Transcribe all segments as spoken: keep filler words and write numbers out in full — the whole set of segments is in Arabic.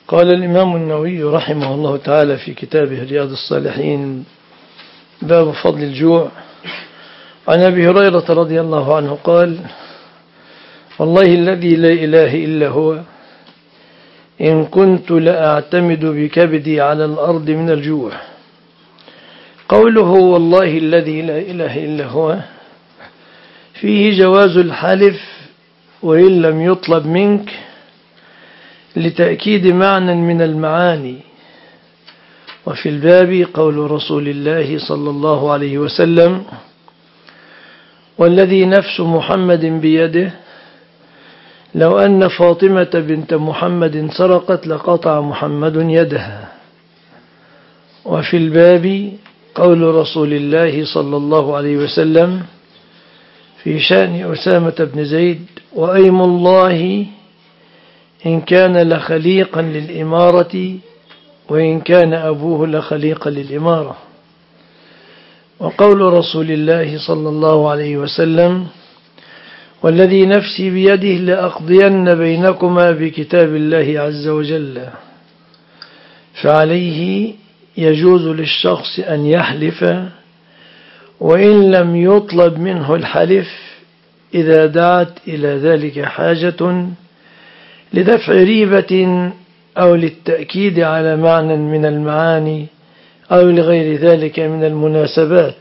قال الإمام النووي رحمه الله تعالى في كتابه رياض الصالحين باب فضل الجوع. عن أبي هريرة رضي الله عنه قال: والله الذي لا إله إلا هو إن كنت لأعتمد بكبدي على الأرض من الجوع. قوله والله الذي لا إله إلا هو فيه جواز الحلف وإن لم يطلب منك، لتأكيد معنى من المعاني. وفي الباب قول رسول الله صلى الله عليه وسلم: والذي نفس محمد بيده لو أن فاطمة بنت محمد سرقت لقطع محمد يدها. وفي الباب قول رسول الله صلى الله عليه وسلم في شأن أسامة بن زيد: وأيم الله إن كان لخليقا للإمارة وإن كان أبوه لخليقا للإمارة. وقول رسول الله صلى الله عليه وسلم: والذي نفسي بيده لأقضين بينكما بكتاب الله عز وجل. فعليه يجوز للشخص أن يحلف وإن لم يطلب منه الحلف إذا دعت إلى ذلك حاجة لدفع ريبة أو للتأكيد على معنى من المعاني أو لغير ذلك من المناسبات.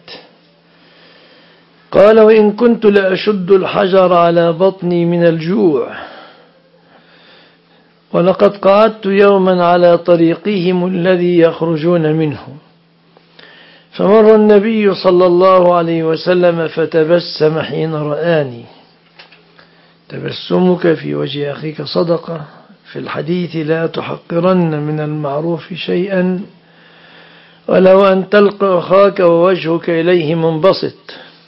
قال: وإن كنت لأشد الحجر على بطني من الجوع. ولقد قعدت يوما على طريقهم الذي يخرجون منه، فمر النبي صلى الله عليه وسلم فتبسم حين رآني. تبسمك في وجه أخيك صدقة. في الحديث: لا تحقرن من المعروف شيئا ولو أن تلقى أخاك ووجهك إليه منبسط.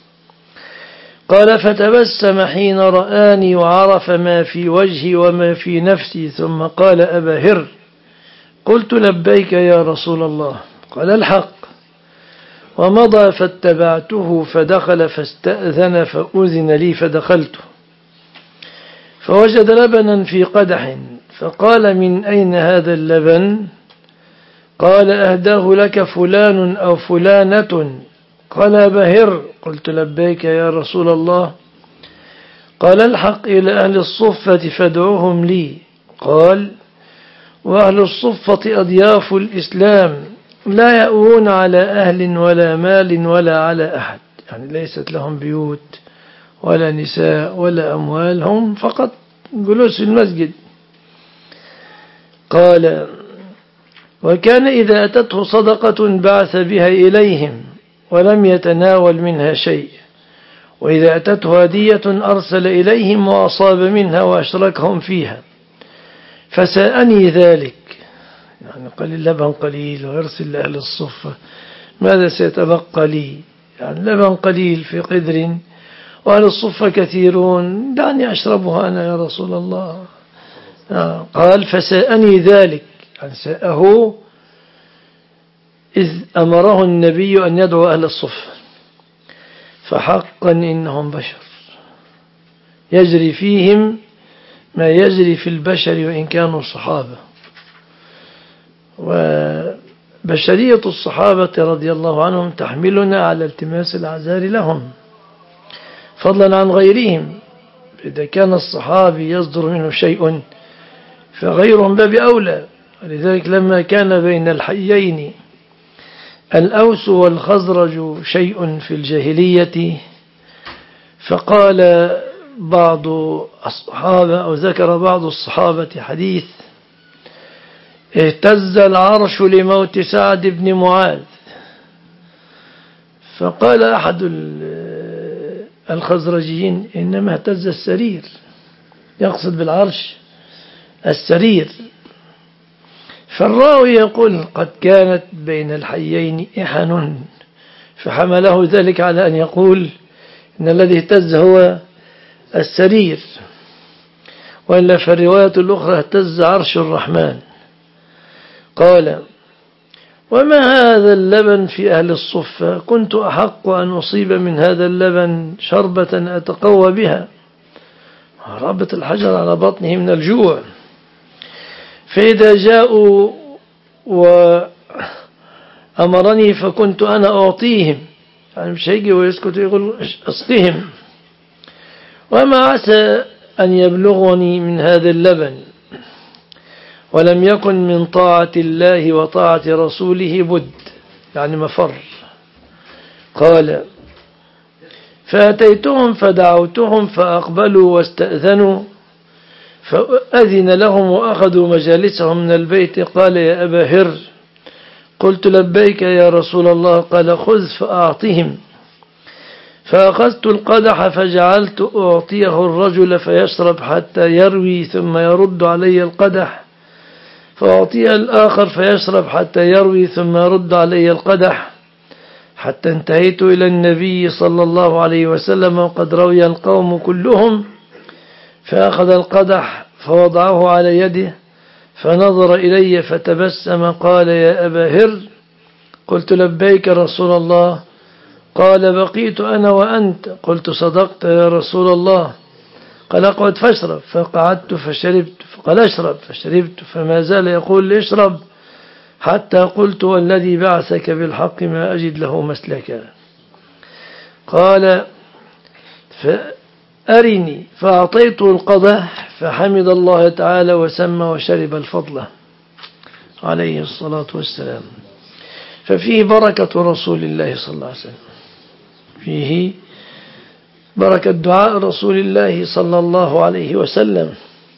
قال: فتبسم حين رآني وعرف ما في وجهي وما في نفسي، ثم قال: أبا هر. قلت: لبيك يا رسول الله. قال: الحق. ومضى فاتبعته فدخل فاستأذن فأذن لي فدخلت، فوجد لبنا في قدح، فقال: من أين هذا اللبن؟ قال: أهداه لك فلان أو فلانة. قال: أبا هر. قلت: لبيك يا رسول الله. قال: الحق إلى أهل الصفة فادعوهم لي. قال: وأهل الصفة أضياف الإسلام لا يأوون على أهل ولا مال ولا على أحد، يعني ليست لهم بيوت ولا نساء ولا أموال، هم فقط جلوس في المسجد. قال: وكان إذا أتته صدقة بعث بها إليهم ولم يتناول منها شيء، وإذا أتته هدية أرسل إليهم وأصاب منها وأشركهم فيها، فساءني ذلك. يعني قال: اللبن قليل ويرسل لأهل الصفة، ماذا سيتبقى لي؟ يعني لبن قليل في قدر وأهل الصفة كثيرون، دعني أشربها أنا يا رسول الله. قال: فساءني ذلك، يعني ساءه إذ أمره النبي أن يدعو أهل الصفة. فحقا إنهم بشر يجري فيهم ما يجري في البشر وإن كانوا صحابة. وبشرية الصحابة رضي الله عنهم تحملنا على التماس الأعذار لهم فضلا عن غيرهم. إذا كان الصحابي يصدر منه شيء فغيرهم باب أولى. ولذلك لما كان بين الحيين الأوس والخزرج شيء في الجاهلية، فقال بعض الصحابة أو ذكر بعض الصحابة حديث: اهتز العرش لموت سعد بن معاذ. فقال أحد الخزرجيين: إنما اهتز السرير، يقصد بالعرش السرير. فالراوي يقول: قد كانت بين الحيين إحن، فحمله ذلك على أن يقول إن الذي اهتز هو السرير، وإلا في الرواية الأخرى: اهتز عرش الرحمن. قال: وما هذا اللبن في أهل الصفة؟ كنت أحق أن أصيب من هذا اللبن شربة أتقوى بها. ربط الحجر على بطنه من الجوع. فإذا جاءوا وأمرني فكنت أنا أعطيهم، يعني مش هيجي ويسكت يقول أسقهم. وما عسى أن يبلغني من هذا اللبن ولم يكن من طاعة الله وطاعة رسوله بد، يعني مفر. قال فأتيتهم فدعوتهم فأقبلوا واستأذنوا فأذن لهم وأخذوا مجالسهم من البيت. قال يا أبا هر، قلت لبيك يا رسول الله. قال خذ فأعطهم. فأخذت القدح فجعلت أعطيه الرجل فيشرب حتى يروي ثم يرد علي القدح، فأعطيه الآخر فيشرب حتى يروي ثم يرد علي القدح، حتى انتهيت إلى النبي صلى الله عليه وسلم وقد روي القوم كلهم. فأخذ القدح فوضعه على يده فنظر إلي فتبسم. قال يا أبا هر، قلت لبيك رسول الله. قال بقيت أنا وأنت. قلت صدقت يا رسول الله. قال اقعد فاشرب. فقعدت فشربت. قال اشرب فشربت. فما زال يقول لي اشرب حتى قلت والذي بعثك بالحق ما أجد له مسلكا. قال فأرني فأعطيته القدح فحمد الله تعالى وسمى وشرب الفضل عليه الصلاة والسلام. ففيه بركة رسول الله صلى الله عليه وسلم، فيه بركة دعاء رسول الله صلى الله عليه وسلم،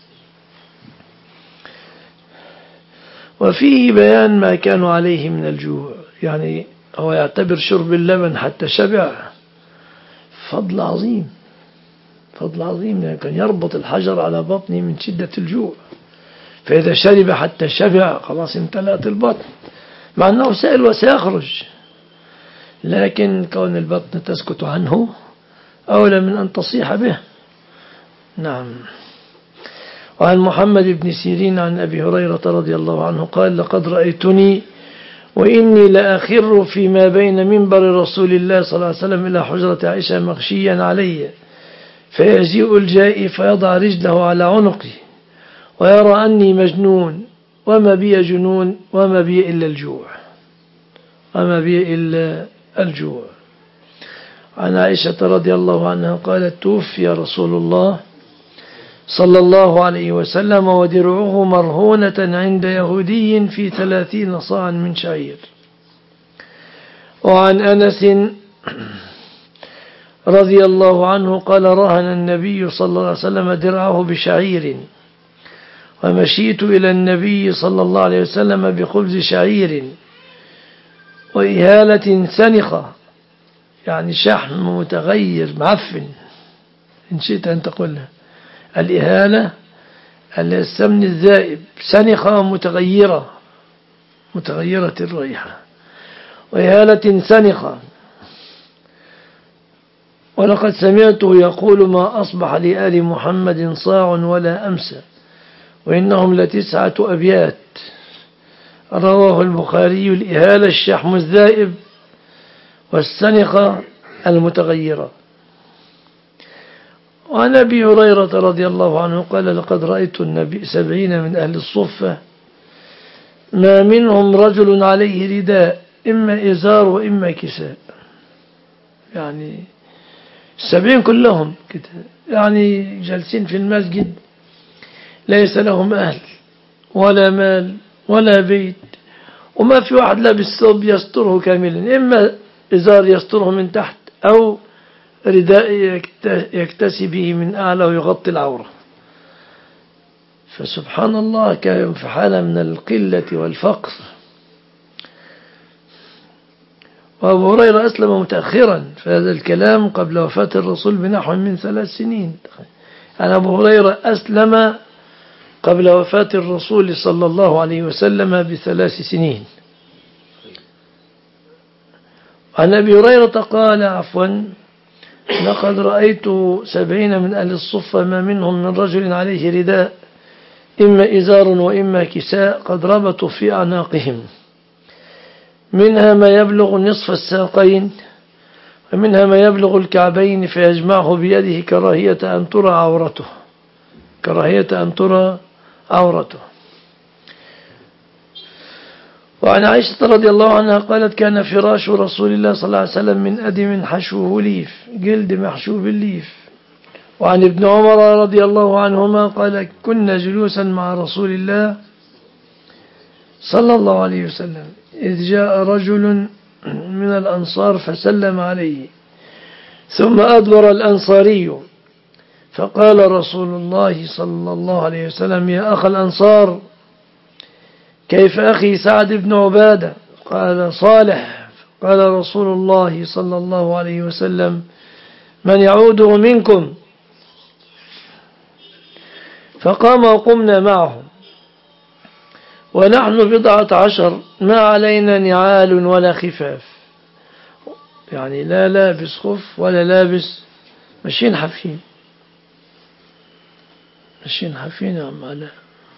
وفيه بيان ما كانوا عليه من الجوع. يعني هو يعتبر شرب اللبن حتى شبع فضل عظيم، فضل عظيم، يعني كان يربط الحجر على بطنه من شدة الجوع، فإذا شرب حتى شبع خلاص امتلأت البطن، مع أنه سائل وسيخرج، لكن كون البطن تسكت عنه أولى من أن تصيح به. نعم. وعن محمد بن سيرين عن أبي هريرة رضي الله عنه قال لقد رأيتني وإني لأخر فيما بين منبر رسول الله صلى الله عليه وسلم إلى حجرة عائشة مغشيا علي، فيجيء الجائي فيضع رجله على عنقي ويرى أني مجنون، وما بي جنون وما بي إلا الجوع، وما بي إلا الجوع. عن عائشة رضي الله عنها قالت توفي رسول الله صلى الله عليه وسلم ودرعه مرهونة عند يهودي في ثلاثين صاعا من شعير. وعن أنس رضي الله عنه قال رهن النبي صلى الله عليه وسلم درعه بشعير، ومشيت إلى النبي صلى الله عليه وسلم بخبز شعير وإهالة سنخة، يعني شحم متغير معفن إن شئت أن تقولها. الإهالة السمن الذائب، سنخة متغيرة متغيرة الريحة، وإهالة سنخة. ولقد سمعته يقول ما أصبح لآل محمد صاع ولا أمسى وإنهم لتسعة أبيات. رواه البخاري. الإهالة الشحم الذائب والسنخة المتغيرة. وعن أبي هريرة رضي الله عنه قال لقد رأيت النبي سبعين من أهل الصفة ما منهم رجل عليه رداء إما إزار وإما كساء، يعني السبعين كلهم كده، يعني جالسين في المسجد ليس لهم أهل ولا مال ولا بيت، وما في واحد لابس ثوب يستره كاملا، إما إزار يستره من تحت أو رداء يكتسي به من أعلى ويغطي العورة. فسبحان الله كان في حالة من القلة والفقر. وأبو هريرة أسلم متأخرا، فهذا الكلام قبل وفاة الرسول بنحو من ثلاث سنين. يعني أبو هريرة أسلم قبل وفاة الرسول صلى الله عليه وسلم بثلاث سنين. عن أبي هريرة قال عفوا لقد رأيت سبعين من أهل الصفة ما منهم من رجل عليه رداء إما إزار وإما كساء قد ربطوا في أعناقهم، منها ما يبلغ نصف الساقين ومنها ما يبلغ الكعبين، فيجمعه بيده كراهية أن ترى عورته كراهية أن ترى عورته وعن عائشة رضي الله عنها قالت كان فراش رسول الله صلى الله عليه وسلم من أدم حشوه ليف، جلد محشو بالليف. وعن ابن عمر رضي الله عنهما قال كنا جلوسا مع رسول الله صلى الله عليه وسلم إذ جاء رجل من الأنصار فسلم عليه، ثم أدبر الأنصاري، فقال رسول الله صلى الله عليه وسلم يا أخ الأنصار كيف أخي سعد بن عبادة؟ قال صالح. قال رسول الله صلى الله عليه وسلم من يعوده منكم؟ فقام وقمنا معه ونحن بضعة عشر، ما علينا نعال ولا خفاف، يعني لا لابس خف ولا لابس، ماشيين حافين، ماشيين حافين يا عم علاء،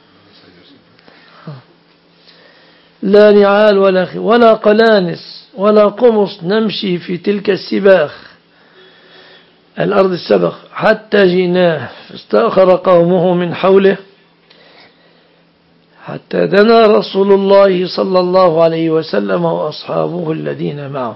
لا نعال ولا خف ولا قلانس ولا قمص، نمشي في تلك السباخ الأرض السبخ حتى جئناه، فاستأخر قومه من حوله حتى دنا رسول الله صلى الله عليه وسلم وأصحابه الذين معه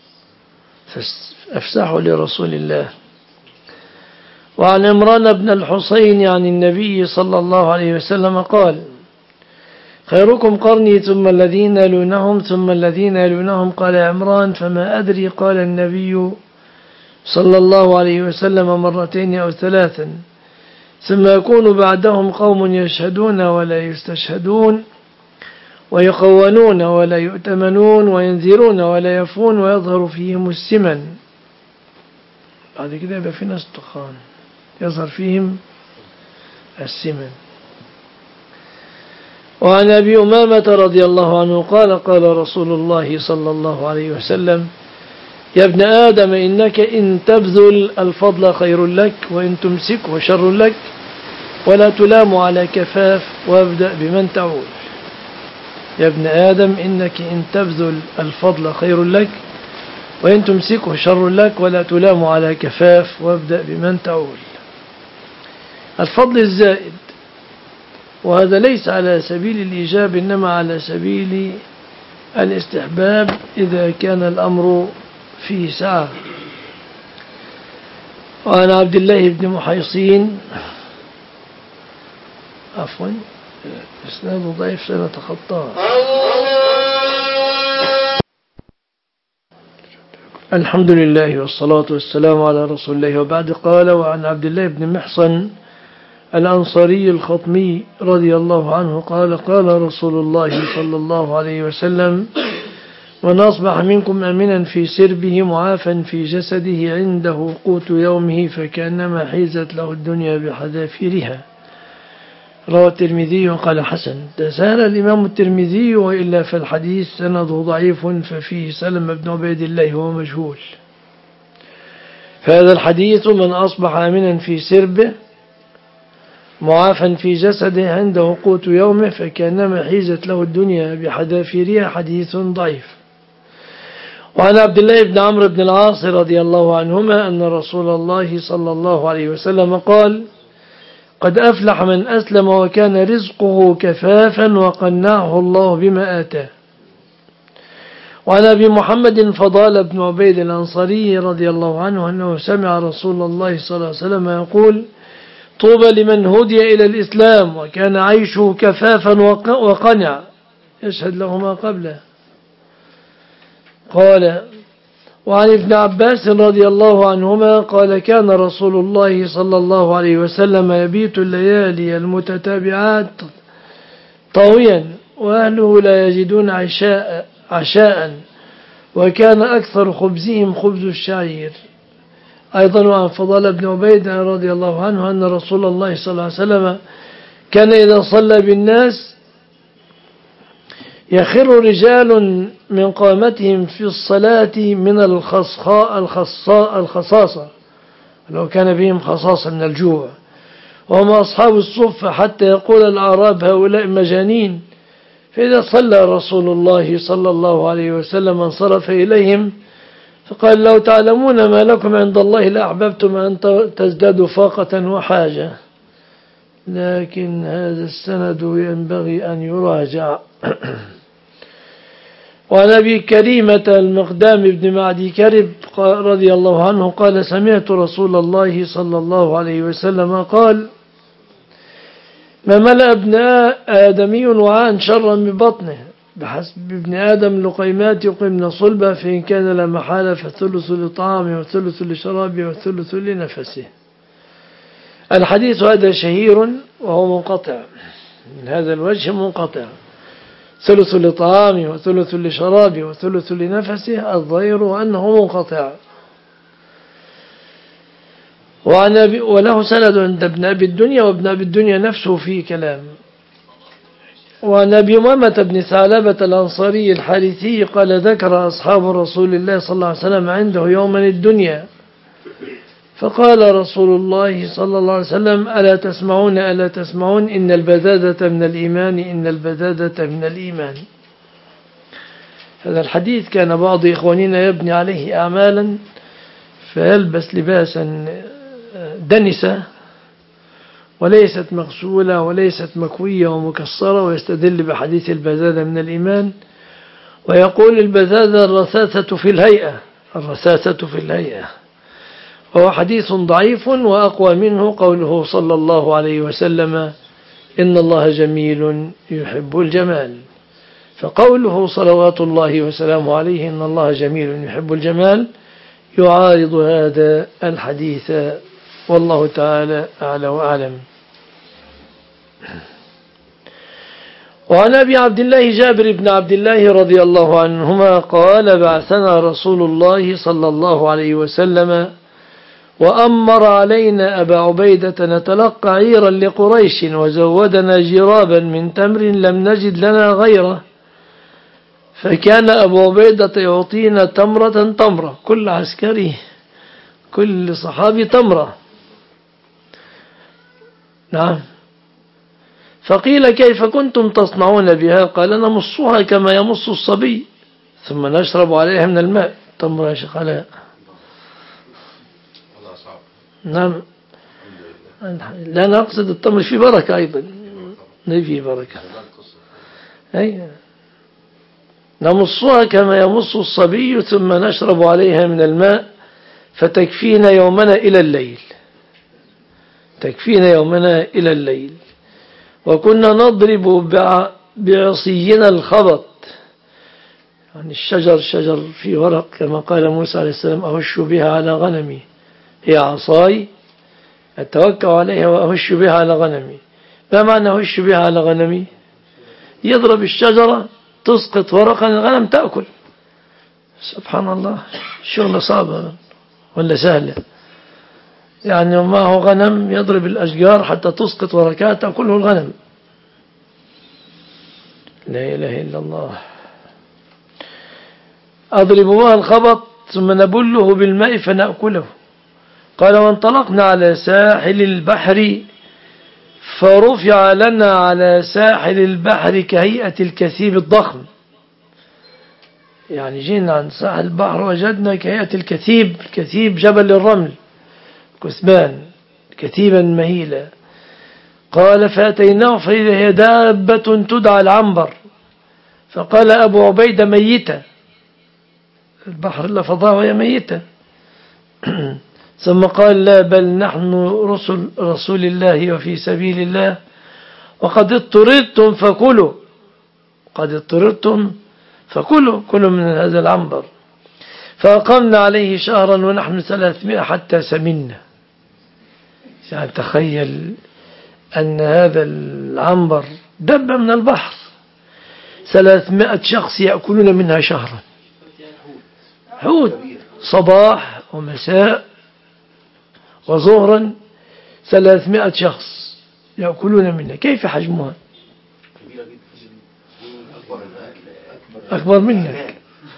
فافسحوا لرسول الله. وعن عمران بن الحسين عن النبي صلى الله عليه وسلم قال خيركم قرني ثم الذين يلونهم ثم الذين يلونهم. قال عمران فما أدري، قال النبي صلى الله عليه وسلم مرتين أو ثلاثا ثم يكون بعدهم قوم يشهدون ولا يستشهدون ويخونون ولا يؤتمنون وينذرون ولا يفون ويظهر فيهم السمن. بعد كده يبقى في ناس تخان يظهر فيهم السمن. وعن أبي أمامة رضي الله عنه قال قال رسول الله صلى الله عليه وسلم يا ابن آدم إنك إن تبذل الفضل خير لك وإن تمسكه شر لك ولا تلام على كفاف وابدأ بمن تعول. يا ابن آدم إنك إن تبذل الفضل خير لك وإن تمسكه شر لك ولا تلام على كفاف وابدأ بمن تعول. الفضل الزائد، وهذا ليس على سبيل الإيجاب إنما على سبيل الاستحباب إذا كان الأمر فيه سعة. وعن عبد الله بن محيصين عفوا إسناده ضعيف سنتخطاه. الحمد لله والصلاة والسلام على رسول الله وبعد. قال وعن عبد الله بن محصن الأنصاري الخطمي رضي الله عنه قال قال رسول الله صلى الله عليه وسلم من أصبح منكم أمنا في سربه معافا في جسده عنده قوت يومه فكأنما حيزت له الدنيا بحذافيرها. رواه الترمذي وقال حسن. تساهل الإمام الترمذي وإلا فالحديث سنده ضعيف ففيه سلم بن عبيد الله وهو مجهول. فهذا الحديث من أصبح أمنا في سربه معافا في جسده عنده قوت يومه فكأنما حيزت له الدنيا بحذافيرها حديث ضعيف. وعن عبد الله بن عمرو بن العاص رضي الله عنهما أن رسول الله صلى الله عليه وسلم قال قد أفلح من أسلم وكان رزقه كفافا وقنعه الله بما آتاه. وعن أبي محمد فضال بن عبيد الأنصاري رضي الله عنه أنه سمع رسول الله صلى الله عليه وسلم يقول طوبى لمن هدي إلى الإسلام وكان عيشه كفافا وقنع. يشهد له ما قبله. قال وعن ابن عباس رضي الله عنهما قال كان رسول الله صلى الله عليه وسلم يبيت الليالي المتتابعات طاويا وأهله لا يجدون عشاء, عشاء وكان أكثر خبزهم خبز الشعير. أيضا وعن فضال بن عبيد رضي الله عنه أن رسول الله صلى الله عليه وسلم كان إذا صلى بالناس يخر رجال من قامتهم في الصلاة من الخصاء الخصاء الخصاصة لو كان بهم خصاصة من الجوع وهم أصحاب الصفة حتى يقول الأعراب هؤلاء مجانين. فإذا صلى رسول الله صلى الله عليه وسلم انصرف إليهم فقال لو تعلمون ما لكم عند الله لأحببتم أن تزدادوا فاقة وحاجة. لكن هذا السند ينبغي أن يراجع. وعن أبي كريمة المقدام بن معدي كرب رضي الله عنه قال سمعت رسول الله صلى الله عليه وسلم قال ما ملأ ابن آدمي وعاء شرا من بطنه بحسب ابن آدم لقيمات يقمن صلبة فإن كان لا محالة فالثلث لطعامه والثلث لشرابه والثلث لنفسه. الحديث هذا شهير وهو منقطع من هذا الوجه، منقطع، ثلث لطعامه وثلث لشرابه وثلث لنفسه، الظاهر أنه منقطع. وعن أبي وله سند عند ابن أبي الدنيا، وابن أبي الدنيا نفسه فيه كلام. وعن أبي أمامة بن ثعلبة الأنصاري الحارثي قال ذكر أصحاب رسول الله صلى الله عليه وسلم عنده يوما الدنيا، فقال رسول الله صلى الله عليه وسلم ألا تسمعون ألا تسمعون إن البذاذة من الإيمان إن البذاذة من الإيمان. هذا الحديث كان بعض إخواننا يبني عليه أعمالا فيلبس لباسا دنسة وليست مغسولة وليست مكوية ومكسرة، ويستدل بحديث البذاذة من الإيمان، ويقول البذاذة الرثاثة في الهيئة، الرثاثة في الهيئة، وهو حديث ضعيف. وأقوى منه قوله صلى الله عليه وسلم إن الله جميل يحب الجمال، فقوله صلوات الله وسلامه عليه إن الله جميل يحب الجمال يعارض هذا الحديث، والله تعالى أعلى وأعلم. وعن أبي عبد الله جابر بن عبد الله رضي الله عنهما قال بعثنا رسول الله صلى الله عليه وسلم وأمر علينا أبا عبيدة نتلقى عيرا لقريش وزودنا جرابا من تمر لم نجد لنا غيره، فكان أبو عبيدة يعطينا تمرة تمرة، كل عسكري كل صحابي تمرة. نعم. فقيل كيف كنتم تصنعون بها؟ قال نمصها كما يمص الصبي ثم نشرب عليها من الماء. تمرة يا شيخ علاء. نعم. لا نقصد التمر في بركة أيضا، في بركة. أي نمصها كما يمص الصبي ثم نشرب عليها من الماء فتكفينا يومنا إلى الليل، تكفينا يومنا إلى الليل. وكنا نضرب بعصينا الخبط، يعني الشجر شجر في ورق كما قال موسى عليه السلام أهش بها على غنمي، هي عصاي أتوكل عليها وأهش بها على غنمي. ما معنى أهش بها على غنمي؟ يضرب الشجرة تسقط ورقا الغنم تأكل. سبحان الله، شغل صعب ولا سهلة؟ يعني ما هو غنم يضرب الأشجار حتى تسقط ورقات تأكله الغنم. لا إله إلا الله. أضرب بها الخبط ثم نبله بالماء فنأكله. قال وانطلقنا على ساحل البحر فرفع لنا على ساحل البحر كهيئة الكثيب الضخم، يعني جينا عن ساحل البحر وجدنا كهيئة الكثيب، الكثيب جبل الرمل كثبان كثيبا مهيلا. قال فأتيناه فإذا هي دابة تدعى العنبر، فقال أبو عبيدة ميتة، البحر لفظها وهي ميتة. ثم قال لا بل نحن رسل رسول الله وفي سبيل الله وقد اضطردتم فكلوا، قد اضطردتم فكلوا، كلوا من هذا العنبر. فأقمنا عليه شهرا ونحن ثلاثمائة حتى سمنا. يعني تخيل أن هذا العنبر دب من البحر، ثلاثمائة شخص يأكلون منها شهرا، حوت صباح ومساء وظهرا، ثلاثمائة شخص يأكلون منها. كيف حجمها؟ أكبر منك.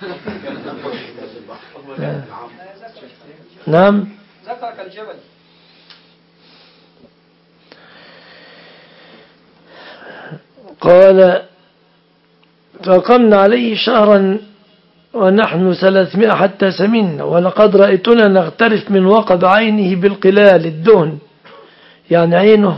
نعم. قال فقمنا عليه شهرا ونحن ثلاثمائة حتى سمنا، ولقد رأيتنا نغترف من وقب عينه بالقلال الدهن، يعني عينه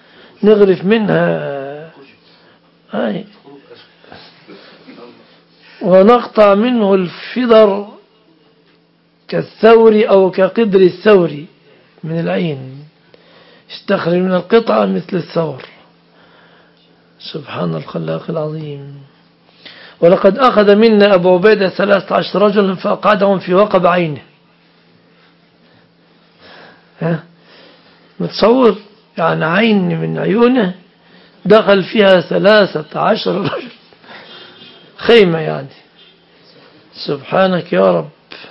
نغرف منها. هاي ونقطع منه الفدر كالثور أو كقدر الثور من العين، استخرج من القطعة مثل الثور. سبحان الخلاق العظيم. ولقد أخذ منا أبو عبيدة ثلاثة عشر رجلا فأقعدهم في وقب عينه. ها متصور يعني عين من عيونه دخل فيها ثلاثة عشر رجل، خيمة يعني. سبحانك يا رب.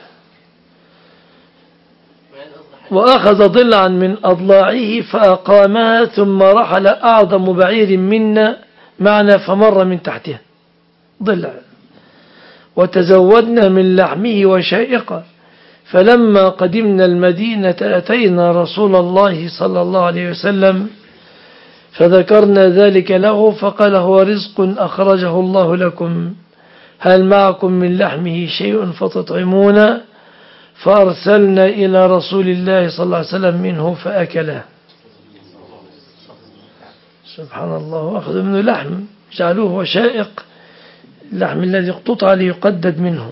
وأخذ ضلعا من أضلاعه فأقامها ثم رحل أعظم بعير منا معنا فمر من تحتها ضلع، وتزودنا من لحمه وشائقه. فلما قدمنا المدينة أتينا رسول الله صلى الله عليه وسلم فذكرنا ذلك له فقال هو رزق أخرجه الله لكم، هل معكم من لحمه شيء فتطعمون؟ فأرسلنا إلى رسول الله صلى الله عليه وسلم منه فأكله. سبحان الله. أخذوا منه لحم جعلوه وشائق، اللحم الذي اقتطع ليقدد منه.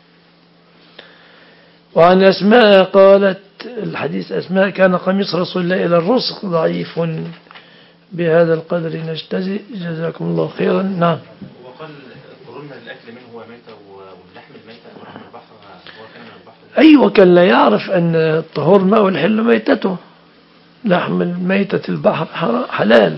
وعن أسماء قالت الحديث أسماء كان قميص رسول الله إلى الرسق ضعيف. بهذا القدر نجتزئ. جزاكم الله خيرا. نعم. وقال قررنا الأكل منه وميتة واللحم الميتة ولحم البحر هو كان من البحر. أيوة كان لا يعرف أن الطهور ماء والحل ميتته. لحم الميتة البحر حلال.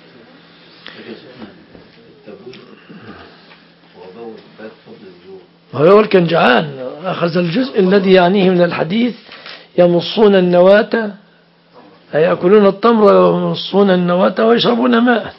هو كان جعان أخذ الجزء الذي يعنيه من الحديث يمصون النواة، أي يأكلون التمر ويمصون النواة ويشربون ماء.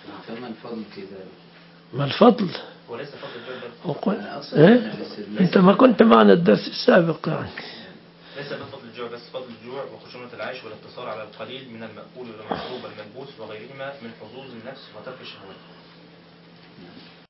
ما الفضل؟ وليس فضل وقل... إيه؟ أنت ما كنت معنا الدرس السابق يعني. ليس فضل الجوع بس، فضل الجوع وخشونة العيش والاقتصار على القليل من المأكول والمشروب والملبوس وغيرهما من حظوظ النفس وترك الشهوات.